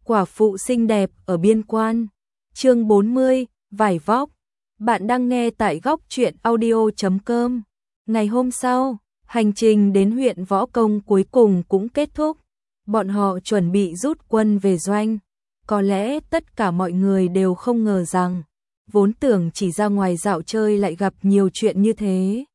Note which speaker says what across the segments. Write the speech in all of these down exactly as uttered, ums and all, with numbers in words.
Speaker 1: Quả phụ xinh đẹp ở biên quan. Chương bốn mươi, vải vóc. Bạn đang nghe tại góc truyện audio chấm com. Ngày hôm sau, hành trình đến huyện Võ Công cuối cùng cũng kết thúc. Bọn họ chuẩn bị rút quân về doanh. Có lẽ tất cả mọi người đều không ngờ rằng, vốn tưởng chỉ ra ngoài dạo chơi lại gặp nhiều chuyện như thế.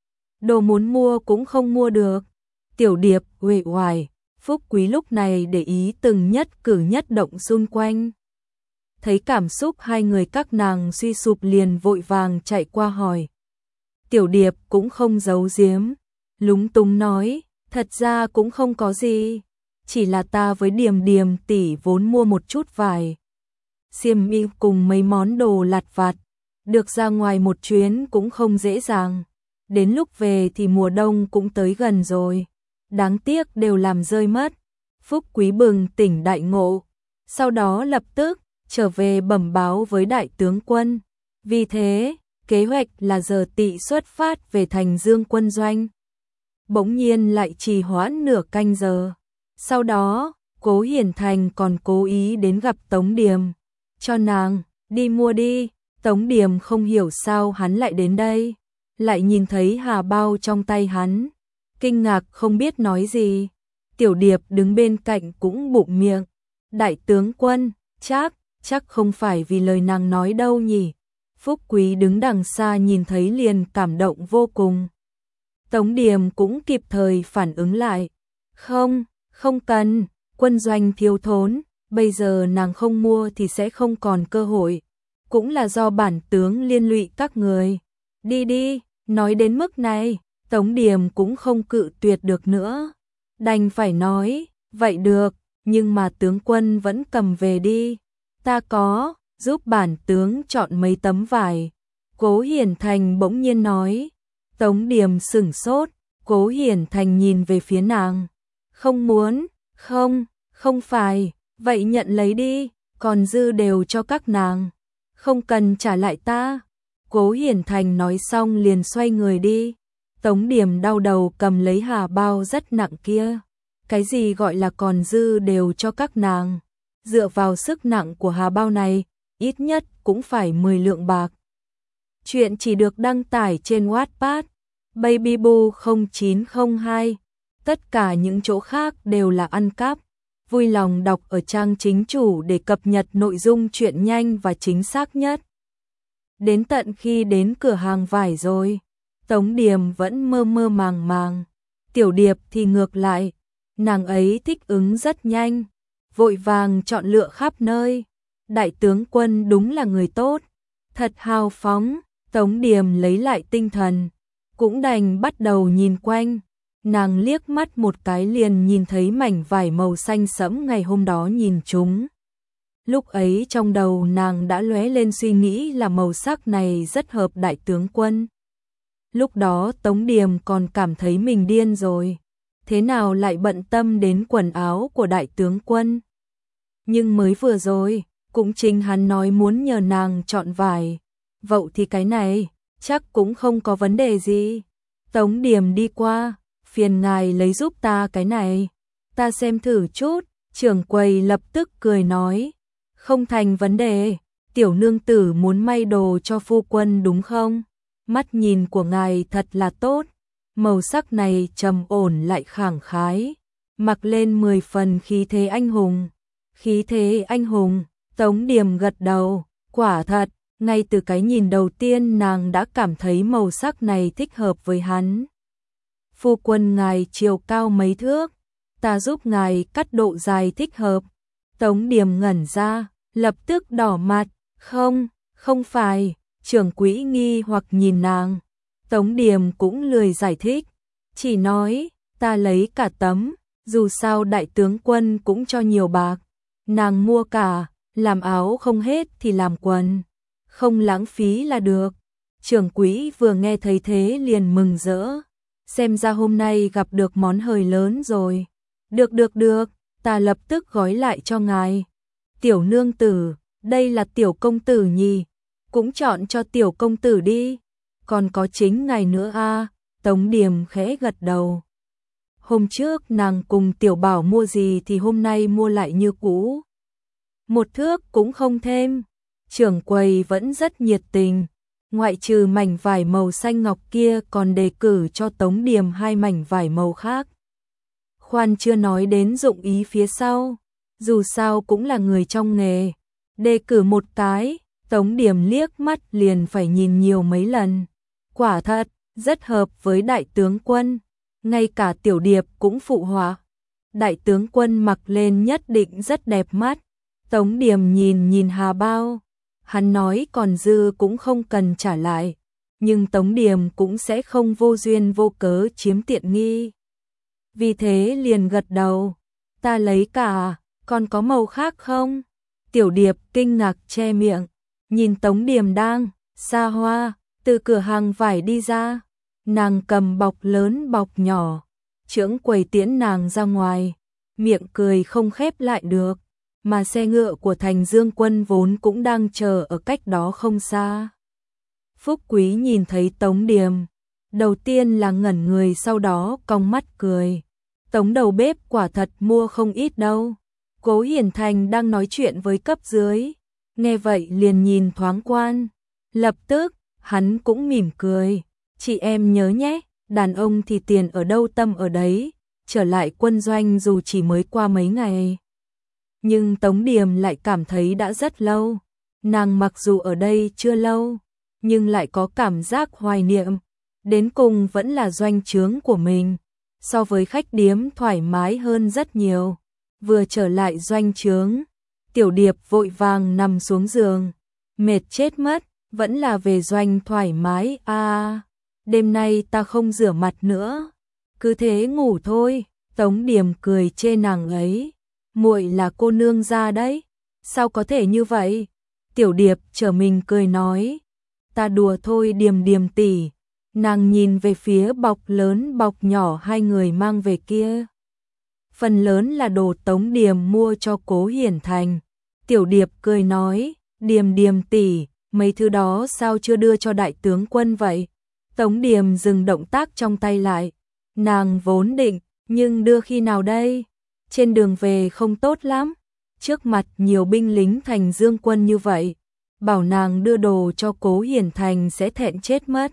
Speaker 1: Đồ muốn mua cũng không mua được. Tiểu Điệp, uể oải, Phúc Quý lúc này để ý từng nhất cử nhất động xung quanh. Thấy cảm xúc hai người các nàng suy sụp liền vội vàng chạy qua hỏi. Tiểu Điệp cũng không giấu giếm, lúng túng nói, thật ra cũng không có gì, chỉ là ta với Điềm Điềm tỷ vốn mua một chút vải xiêm y cùng mấy món đồ lặt vặt, được ra ngoài một chuyến cũng không dễ dàng. Đến lúc về thì mùa đông cũng tới gần rồi, đáng tiếc đều làm rơi mất. Phúc Quý bừng tỉnh đại ngộ, sau đó lập tức trở về bẩm báo với đại tướng quân. Vì thế, kế hoạch là giờ tỵ xuất phát về thành Dương quân doanh. Bỗng nhiên lại trì hoãn nửa canh giờ. Sau đó, Cố Hiển Thành còn cố ý đến gặp Tống Điềm, cho nàng đi mua đi. Tống Điềm không hiểu sao hắn lại đến đây, lại nhìn thấy hà bao trong tay hắn, kinh ngạc không biết nói gì. Tiểu Điệp đứng bên cạnh cũng bụng miệng, đại tướng quân, chắc, chắc không phải vì lời nàng nói đâu nhỉ. Phúc Quý đứng đằng xa nhìn thấy liền cảm động vô cùng. Tống Điềm cũng kịp thời phản ứng lại, không, không cần, quân doanh thiếu thốn, bây giờ nàng không mua thì sẽ không còn cơ hội, cũng là do bản tướng liên lụy các người. Đi đi, nói đến mức này, Tống Điềm cũng không cự tuyệt được nữa, đành phải nói, vậy được, nhưng mà tướng quân vẫn cầm về đi, ta có, giúp bản tướng chọn mấy tấm vải. Cố Hiển Thành bỗng nhiên nói. Tống Điềm sửng sốt, Cố Hiển Thành nhìn về phía nàng, không muốn, không, không phải, vậy nhận lấy đi, còn dư đều cho các nàng, không cần trả lại ta. Cố Hiển Thành nói xong liền xoay người đi. Tống Điềm đau đầu cầm lấy hà bao rất nặng kia. Cái gì gọi là còn dư đều cho các nàng? Dựa vào sức nặng của hà bao này, ít nhất cũng phải mười lượng bạc. Chuyện chỉ được đăng tải trên Wattpad, Babyboo không chín không hai. Tất cả những chỗ khác đều là ăn cắp. Vui lòng đọc ở trang chính chủ để cập nhật nội dung truyện nhanh và chính xác nhất. Đến tận khi đến cửa hàng vải rồi, Tống Điềm vẫn mơ mơ màng màng. Tiểu Điệp thì ngược lại, nàng ấy thích ứng rất nhanh, vội vàng chọn lựa khắp nơi. Đại tướng quân đúng là người tốt, thật hào phóng. Tống Điềm lấy lại tinh thần, cũng đành bắt đầu nhìn quanh. Nàng liếc mắt một cái liền nhìn thấy mảnh vải màu xanh sẫm ngày hôm đó nhìn chúng. Lúc ấy trong đầu nàng đã lóe lên suy nghĩ là màu sắc này rất hợp đại tướng quân. Lúc đó Tống Điềm còn cảm thấy mình điên rồi, thế nào lại bận tâm đến quần áo của đại tướng quân. Nhưng mới vừa rồi, cũng chính hắn nói muốn nhờ nàng chọn vải, vậy thì cái này chắc cũng không có vấn đề gì. Tống Điềm đi qua, phiền ngài lấy giúp ta cái này, ta xem thử chút. Trưởng quầy lập tức cười nói, không thành vấn đề, tiểu nương tử muốn may đồ cho phu quân đúng không? Mắt nhìn của ngài thật là tốt, màu sắc này trầm ổn lại khẳng khái, mặc lên mười phần khí thế anh hùng. Khí thế anh hùng, Tống Điềm gật đầu, quả thật, ngay từ cái nhìn đầu tiên nàng đã cảm thấy màu sắc này thích hợp với hắn. Phu quân ngài chiều cao mấy thước, ta giúp ngài cắt độ dài thích hợp. Tống Điềm ngẩn ra, lập tức đỏ mặt, không, không phải. Trưởng quỹ nghi hoặc nhìn nàng, Tống Điềm cũng lười giải thích, chỉ nói, ta lấy cả tấm, dù sao đại tướng quân cũng cho nhiều bạc, nàng mua cả, làm áo không hết thì làm quần, không lãng phí là được. Trưởng quỹ vừa nghe thấy thế liền mừng rỡ, xem ra hôm nay gặp được món hời lớn rồi. Được được được, ta lập tức gói lại cho ngài. Tiểu nương tử, đây là tiểu công tử nhỉ? Cũng chọn cho tiểu công tử đi. Còn có chính ngài nữa a. Tống Điềm khẽ gật đầu. Hôm trước nàng cùng tiểu bảo mua gì thì hôm nay mua lại như cũ. một thước cũng không thêm. Trưởng quầy vẫn rất nhiệt tình, ngoại trừ mảnh vải màu xanh ngọc kia còn đề cử cho Tống Điềm hai mảnh vải màu khác. Khoan chưa nói đến dụng ý phía sau, dù sao cũng là người trong nghề, đề cử một cái, Tống Điềm liếc mắt liền phải nhìn nhiều mấy lần. Quả thật, rất hợp với đại tướng quân, ngay cả Tiểu Điệp cũng phụ họa. Đại tướng quân mặc lên nhất định rất đẹp mắt. Tống Điềm nhìn nhìn Hà Bao, hắn nói còn dư cũng không cần trả lại, nhưng Tống Điềm cũng sẽ không vô duyên vô cớ chiếm tiện nghi. Vì thế liền gật đầu, ta lấy cả, còn có màu khác không? Tiểu Điệp kinh ngạc che miệng, nhìn Tống Điềm đang xa hoa từ cửa hàng vải đi ra, nàng cầm bọc lớn bọc nhỏ, trưởng quầy tiễn nàng ra ngoài, miệng cười không khép lại được, mà xe ngựa của Thành Dương Quân vốn cũng đang chờ ở cách đó không xa. Phúc Quý nhìn thấy Tống Điềm, đầu tiên là ngẩn người, sau đó cong mắt cười. Tống đầu bếp quả thật mua không ít đâu. Cố Hiển Thành đang nói chuyện với cấp dưới, nghe vậy liền nhìn thoáng quan, lập tức hắn cũng mỉm cười, chị em nhớ nhé, đàn ông thì tiền ở đâu tâm ở đấy, trở lại quân doanh dù chỉ mới qua mấy ngày. Nhưng Tống Điềm lại cảm thấy đã rất lâu, nàng mặc dù ở đây chưa lâu, nhưng lại có cảm giác hoài niệm, đến cùng vẫn là doanh trướng của mình, so với khách điếm thoải mái hơn rất nhiều. Vừa trở lại doanh trướng, Tiểu Điệp vội vàng nằm xuống giường, mệt chết mất, vẫn là về doanh thoải mái à, đêm nay ta không rửa mặt nữa, cứ thế ngủ thôi. Tống Điềm cười chê nàng ấy, muội là cô nương gia đấy, sao có thể như vậy? Tiểu Điệp trở mình cười nói, ta đùa thôi Điềm Điềm tỷ. Nàng nhìn về phía bọc lớn bọc nhỏ hai người mang về kia. Phần lớn là đồ Tống Điềm mua cho Cố Hiển Thành. Tiểu Điệp cười nói, Điềm Điềm tỷ, mấy thứ đó sao chưa đưa cho đại tướng quân vậy? Tống Điềm dừng động tác trong tay lại. Nàng vốn định, nhưng đưa khi nào đây? Trên đường về không tốt lắm. Trước mặt nhiều binh lính Thành Dương Quân như vậy, bảo nàng đưa đồ cho Cố Hiển Thành sẽ thẹn chết mất.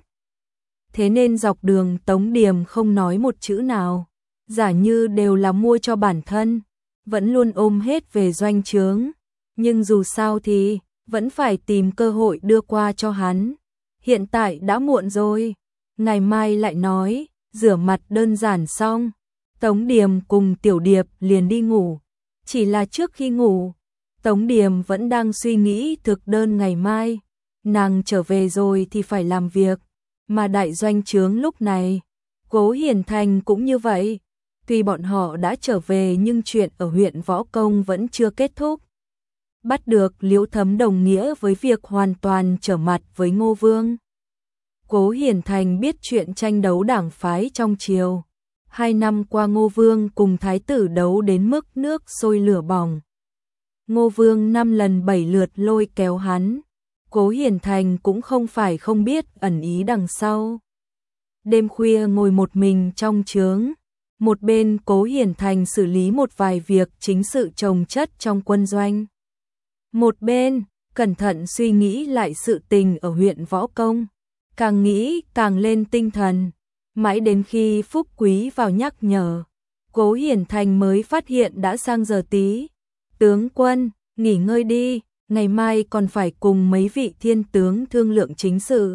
Speaker 1: Thế nên dọc đường Tống Điềm không nói một chữ nào, giả như đều là mua cho bản thân, vẫn luôn ôm hết về doanh trướng, nhưng dù sao thì vẫn phải tìm cơ hội đưa qua cho hắn. Hiện tại đã muộn rồi, ngày mai lại nói, rửa mặt đơn giản xong, Tống Điềm cùng Tiểu Điệp liền đi ngủ. Chỉ là trước khi ngủ, Tống Điềm vẫn đang suy nghĩ thực đơn ngày mai, nàng trở về rồi thì phải làm việc, mà đại doanh trướng lúc này, Cố Hiển Thành cũng như vậy. Tuy bọn họ đã trở về nhưng chuyện ở huyện Võ Công vẫn chưa kết thúc. Bắt được Liễu Thấm đồng nghĩa với việc hoàn toàn trở mặt với Ngô Vương. Cố Hiển Thành biết chuyện tranh đấu đảng phái trong triều. Hai năm qua Ngô Vương cùng Thái tử đấu đến mức nước sôi lửa bỏng. Ngô Vương năm lần bảy lượt lôi kéo hắn. Cố Hiển Thành cũng không phải không biết ẩn ý đằng sau. Đêm khuya ngồi một mình trong trướng, một bên Cố Hiển Thành xử lý một vài việc chính sự chồng chất trong quân doanh. Một bên, cẩn thận suy nghĩ lại sự tình ở huyện Võ Công. Càng nghĩ càng lên tinh thần, mãi đến khi Phúc Quý vào nhắc nhở, Cố Hiển Thành mới phát hiện đã sang giờ tí. Tướng quân, nghỉ ngơi đi, ngày mai còn phải cùng mấy vị thiên tướng thương lượng chính sự.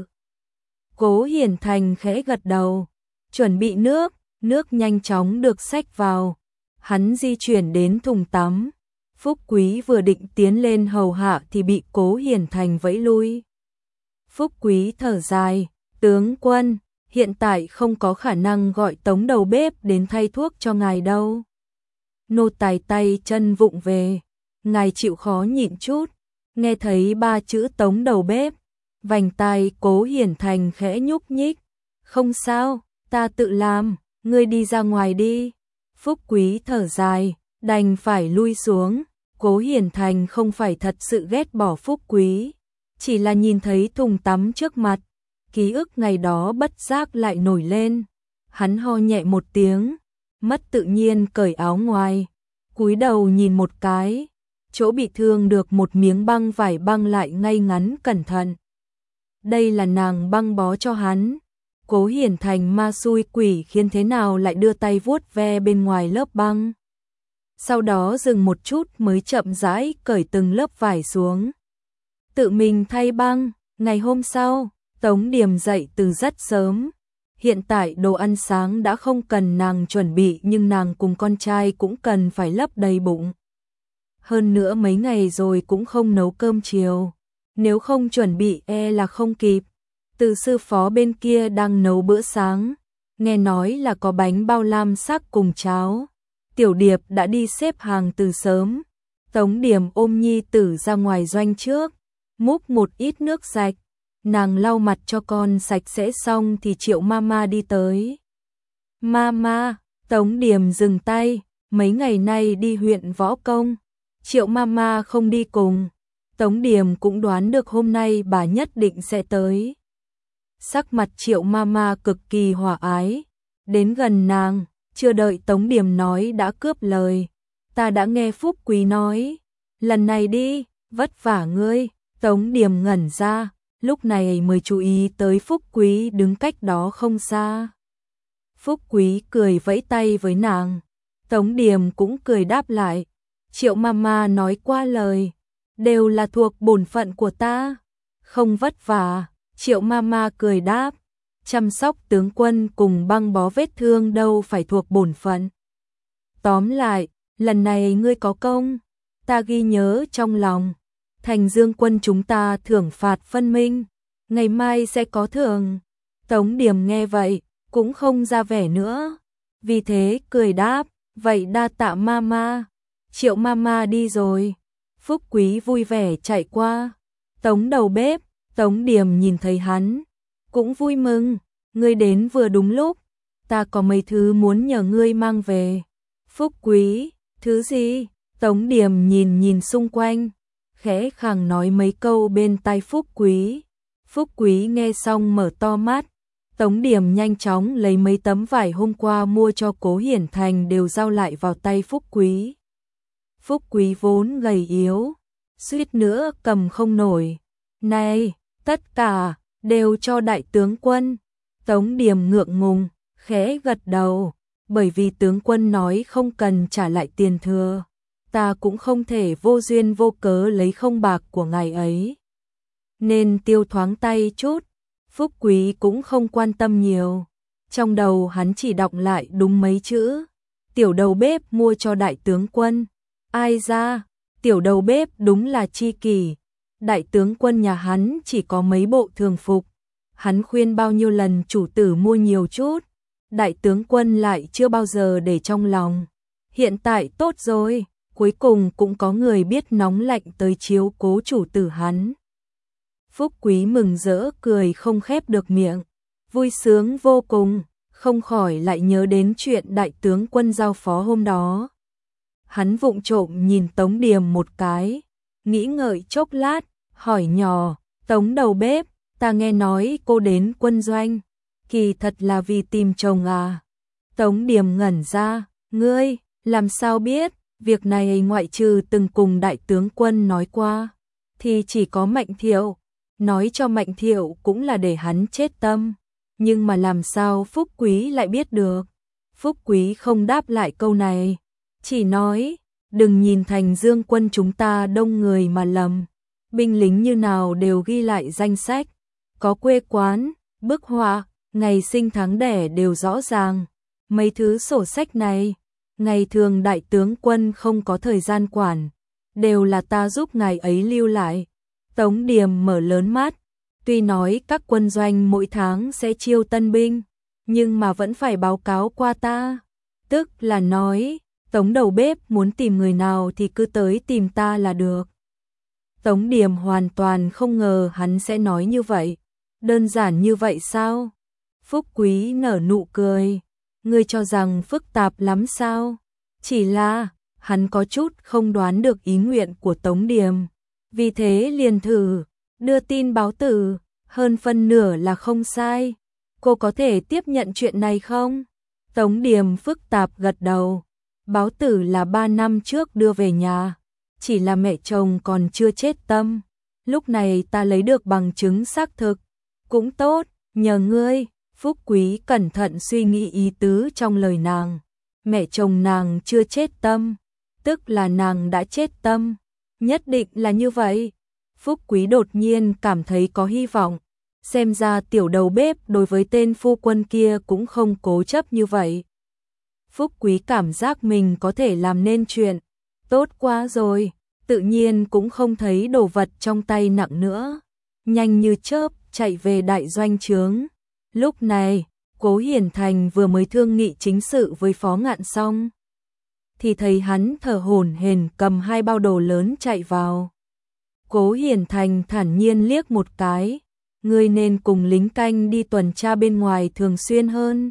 Speaker 1: Cố Hiển Thành khẽ gật đầu, chuẩn bị nước, nước nhanh chóng được xách vào. Hắn di chuyển đến thùng tắm. Phúc Quý vừa định tiến lên hầu hạ thì bị Cố Hiển Thành vẫy lui. Phúc Quý thở dài, tướng quân, hiện tại không có khả năng gọi Tống đầu bếp đến thay thuốc cho ngài đâu. Nô tài tay chân vụng về, ngài chịu khó nhịn chút. Nghe thấy ba chữ Tống đầu bếp, vành tai Cố Hiển Thành khẽ nhúc nhích. Không sao, ta tự làm, ngươi đi ra ngoài đi. Phúc Quý thở dài, đành phải lui xuống. Cố Hiển Thành không phải thật sự ghét bỏ Phúc Quý, chỉ là nhìn thấy thùng tắm trước mặt, ký ức ngày đó bất giác lại nổi lên. Hắn ho nhẹ một tiếng, mất tự nhiên cởi áo ngoài, cúi đầu nhìn một cái, chỗ bị thương được một miếng băng vải băng lại ngay ngắn cẩn thận. Đây là nàng băng bó cho hắn. Cố Hiển Thành ma xui quỷ khiến thế nào lại đưa tay vuốt ve bên ngoài lớp băng. Sau đó dừng một chút mới chậm rãi cởi từng lớp vải xuống. Tự mình thay băng. Ngày hôm sau, Tống Điềm dậy từ rất sớm. Hiện tại đồ ăn sáng đã không cần nàng chuẩn bị nhưng nàng cùng con trai cũng cần phải lấp đầy bụng. Hơn nữa mấy ngày rồi cũng không nấu cơm chiều. Nếu không chuẩn bị e là không kịp. Từ sư phó bên kia đang nấu bữa sáng. Nghe nói là có bánh bao lam sắc cùng cháo. Tiểu Điệp đã đi xếp hàng từ sớm. Tống Điềm ôm nhi tử ra ngoài doanh trước. Múc một ít nước sạch. Nàng lau mặt cho con sạch sẽ xong thì Triệu Mama đi tới. Mama, Tống Điềm dừng tay. Mấy ngày nay đi huyện Võ Công. Triệu Mama không đi cùng. Tống Điềm cũng đoán được hôm nay bà nhất định sẽ tới. Sắc mặt Triệu Mama cực kỳ hòa ái. Đến gần nàng, chưa đợi Tống Điềm nói đã cướp lời. Ta đã nghe Phúc Quý nói. Lần này đi, vất vả ngươi. Tống Điềm ngẩn ra, lúc này mới chú ý tới Phúc Quý đứng cách đó không xa. Phúc Quý cười vẫy tay với nàng. Tống Điềm cũng cười đáp lại. Triệu Mama nói qua lời. Đều là thuộc bổn phận của ta. Không vất vả. Triệu Mama cười đáp. Chăm sóc tướng quân cùng băng bó vết thương đâu phải thuộc bổn phận. Tóm lại, lần này ngươi có công. Ta ghi nhớ trong lòng. Thành Dương quân chúng ta thưởng phạt phân minh. Ngày mai sẽ có thưởng. Tống Điềm nghe vậy, cũng không ra vẻ nữa. Vì thế cười đáp. Vậy đa tạ Mama. Triệu Mama đi rồi. Phúc Quý vui vẻ chạy qua. Tống đầu bếp. Tống Điềm nhìn thấy hắn. Cũng vui mừng. Ngươi đến vừa đúng lúc. Ta có mấy thứ muốn nhờ ngươi mang về. Phúc Quý. Thứ gì? Tống Điềm nhìn nhìn xung quanh. Khẽ khàng nói mấy câu bên tai Phúc Quý. Phúc Quý nghe xong mở to mắt. Tống Điềm nhanh chóng lấy mấy tấm vải hôm qua mua cho Cố Hiển Thành đều giao lại vào tay Phúc Quý. Phúc Quý vốn gầy yếu, suýt nữa cầm không nổi. Này, tất cả đều cho đại tướng quân. Tống Điềm ngượng ngùng, khẽ gật đầu, bởi vì tướng quân nói không cần trả lại tiền thừa. Ta cũng không thể vô duyên vô cớ lấy không bạc của ngài ấy. Nên tiêu thoáng tay chút. Phúc Quý cũng không quan tâm nhiều. Trong đầu hắn chỉ đọc lại đúng mấy chữ. Tiểu đầu bếp mua cho đại tướng quân. Ai ra, tiểu đầu bếp đúng là chi kỷ. Đại tướng quân nhà hắn chỉ có mấy bộ thường phục. Hắn khuyên bao nhiêu lần chủ tử mua nhiều chút. Đại tướng quân lại chưa bao giờ để trong lòng. Hiện tại tốt rồi, cuối cùng cũng có người biết nóng lạnh tới chiếu cố chủ tử hắn. Phúc Quý mừng rỡ cười không khép được miệng. Vui sướng vô cùng, không khỏi lại nhớ đến chuyện đại tướng quân giao phó hôm đó. Hắn vụng trộm nhìn Tống Điềm một cái, nghĩ ngợi chốc lát, hỏi nhỏ, Tống đầu bếp, ta nghe nói cô đến quân doanh, kỳ thật là vì tìm chồng à? Tống Điềm ngẩn ra, ngươi, làm sao biết, việc này ngoại trừ từng cùng đại tướng quân nói qua, thì chỉ có Mạnh Thiệu, nói cho Mạnh Thiệu cũng là để hắn chết tâm, nhưng mà làm sao Phúc Quý lại biết được? Phúc Quý không đáp lại câu này, chỉ nói, đừng nhìn Thành Dương quân chúng ta đông người mà lầm, binh lính như nào đều ghi lại danh sách, có quê quán, bức họa, ngày sinh tháng đẻ đều rõ ràng, mấy thứ sổ sách này, ngày thường đại tướng quân không có thời gian quản, đều là ta giúp ngài ấy lưu lại. Tống Điềm mở lớn mắt, tuy nói các quân doanh mỗi tháng sẽ chiêu tân binh, nhưng mà vẫn phải báo cáo qua ta, tức là nói, Tống đầu bếp muốn tìm người nào thì cứ tới tìm ta là được. Tống Điềm hoàn toàn không ngờ hắn sẽ nói như vậy, đơn giản như vậy sao? Phúc Quý nở nụ cười, ngươi cho rằng phức tạp lắm sao? Chỉ là, hắn có chút không đoán được ý nguyện của Tống Điềm, vì thế liền thử, đưa tin báo tử, hơn phân nửa là không sai. Cô có thể tiếp nhận chuyện này không? Tống Điềm phức tạp gật đầu, báo tử là ba năm trước đưa về nhà, chỉ là mẹ chồng còn chưa chết tâm. Lúc này ta lấy được bằng chứng xác thực, cũng tốt, nhờ ngươi. Phúc Quý cẩn thận suy nghĩ ý tứ trong lời nàng. Mẹ chồng nàng chưa chết tâm, tức là nàng đã chết tâm. Nhất định là như vậy. Phúc Quý đột nhiên cảm thấy có hy vọng. Xem ra tiểu đầu bếp đối với tên phu quân kia cũng không cố chấp như vậy. Phúc Quý cảm giác mình có thể làm nên chuyện. Tốt quá rồi, tự nhiên cũng không thấy đồ vật trong tay nặng nữa. Nhanh như chớp chạy về đại doanh trướng. Lúc này, Cố Hiển Thành vừa mới thương nghị chính sự với Phó Ngạn xong, thì thấy hắn thở hổn hển cầm hai bao đồ lớn chạy vào. Cố Hiển Thành thản nhiên liếc một cái, ngươi nên cùng lính canh đi tuần tra bên ngoài thường xuyên hơn.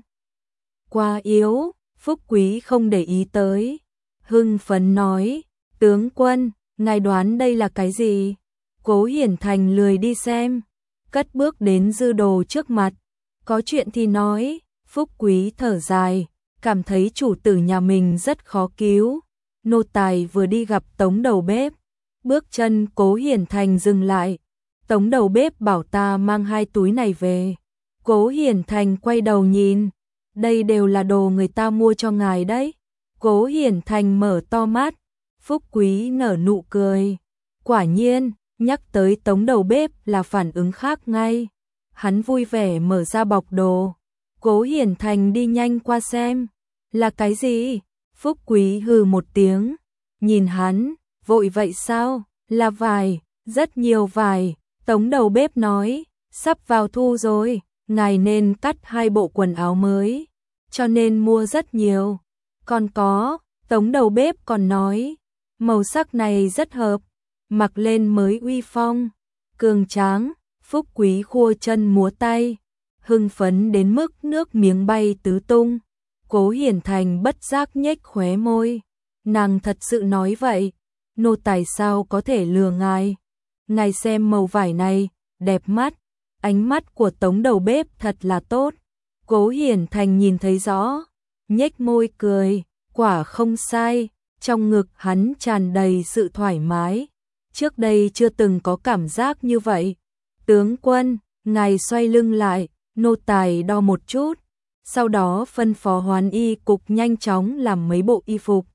Speaker 1: Quá yếu, Phúc Quý không để ý tới. Hưng phấn nói, tướng quân, ngài đoán đây là cái gì? Cố Hiển Thành lười đi xem, cất bước đến dư đồ trước mặt. Có chuyện thì nói. Phúc Quý thở dài, cảm thấy chủ tử nhà mình rất khó cứu. Nô tài vừa đi gặp Tống đầu bếp. Bước chân Cố Hiển Thành dừng lại. Tống đầu bếp bảo ta mang hai túi này về. Cố Hiển Thành quay đầu nhìn. Đây đều là đồ người ta mua cho ngài đấy. Cố Hiển Thành mở to mắt. Phúc Quý nở nụ cười. Quả nhiên, nhắc tới Tống đầu bếp là phản ứng khác ngay. Hắn vui vẻ mở ra bọc đồ. Cố Hiển Thành đi nhanh qua xem. Là cái gì? Phúc Quý hừ một tiếng. Nhìn hắn, vội vậy sao? Là vải, rất nhiều vải. Tống đầu bếp nói, sắp vào thu rồi, ngài nên cắt hai bộ quần áo mới, cho nên mua rất nhiều. Còn có, Tống đầu bếp còn nói, màu sắc này rất hợp, mặc lên mới uy phong, cường tráng. Phúc Quý khua chân múa tay, hưng phấn đến mức nước miếng bay tứ tung. Cố Hiển Thành bất giác nhếch khóe môi. Nàng thật sự nói vậy, nô tài sao có thể lừa ngài? Ngài xem màu vải này, đẹp mắt. Ánh mắt của Tống đầu bếp thật là tốt. Cố Hiển Thành nhìn thấy rõ, nhếch môi cười, quả không sai. Trong ngực hắn tràn đầy sự thoải mái. Trước đây chưa từng có cảm giác như vậy. Tướng quân, ngài xoay lưng lại, nô tài đo một chút. Sau đó phân phó Hoán y cục nhanh chóng làm mấy bộ y phục.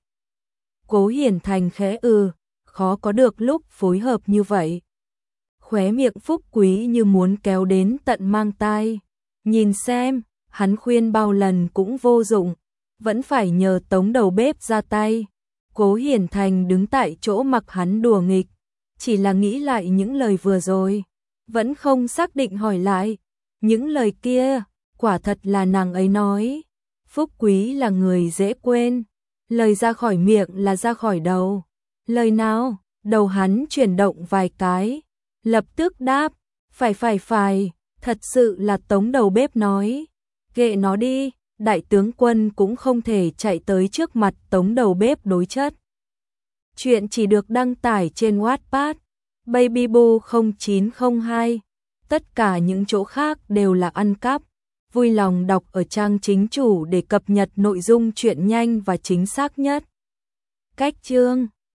Speaker 1: Cố Hiển Thành khẽ ừ, khó có được lúc phối hợp như vậy. Khóe miệng Phúc Quý như muốn kéo đến tận mang tai. Nhìn xem, hắn khuyên bao lần cũng vô dụng, vẫn phải nhờ Tống đầu bếp ra tay. Cố Hiển Thành đứng tại chỗ mặc hắn đùa nghịch, chỉ là nghĩ lại những lời vừa rồi, vẫn không xác định hỏi lại. Những lời kia, quả thật là nàng ấy nói. Phúc Quý là người dễ quên, lời ra khỏi miệng là ra khỏi đầu. Lời nào? Đầu hắn chuyển động vài cái, lập tức đáp, phải phải phải, thật sự là Tống đầu bếp nói. Kệ nó đi, đại tướng quân cũng không thể chạy tới trước mặt Tống đầu bếp đối chất. Chuyện chỉ được đăng tải trên Wattpad, Babyboo không chín không hai. Tất cả những chỗ khác đều là ăn cắp. Vui lòng đọc ở trang chính chủ để cập nhật nội dung truyện nhanh và chính xác nhất. Cách chương